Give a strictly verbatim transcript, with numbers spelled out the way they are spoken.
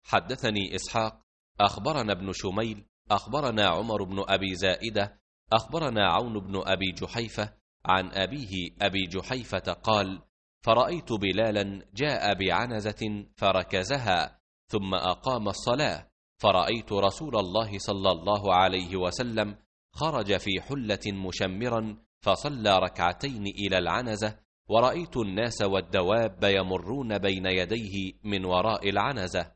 حدثني إسحاق أخبرنا ابن شميل أخبرنا عمر بن أبي زائدة أخبرنا عون بن أبي جحيفة عن أبيه أبي جحيفة قال: فرأيت بلالا جاء بعنزة فركزها ثم أقام الصلاة، فرأيت رسول الله صلى الله عليه وسلم خرج في حلة مشمرا فصلى ركعتين إلى العنزة، ورأيت الناس والدواب يمرون بين يديه من وراء العنزة.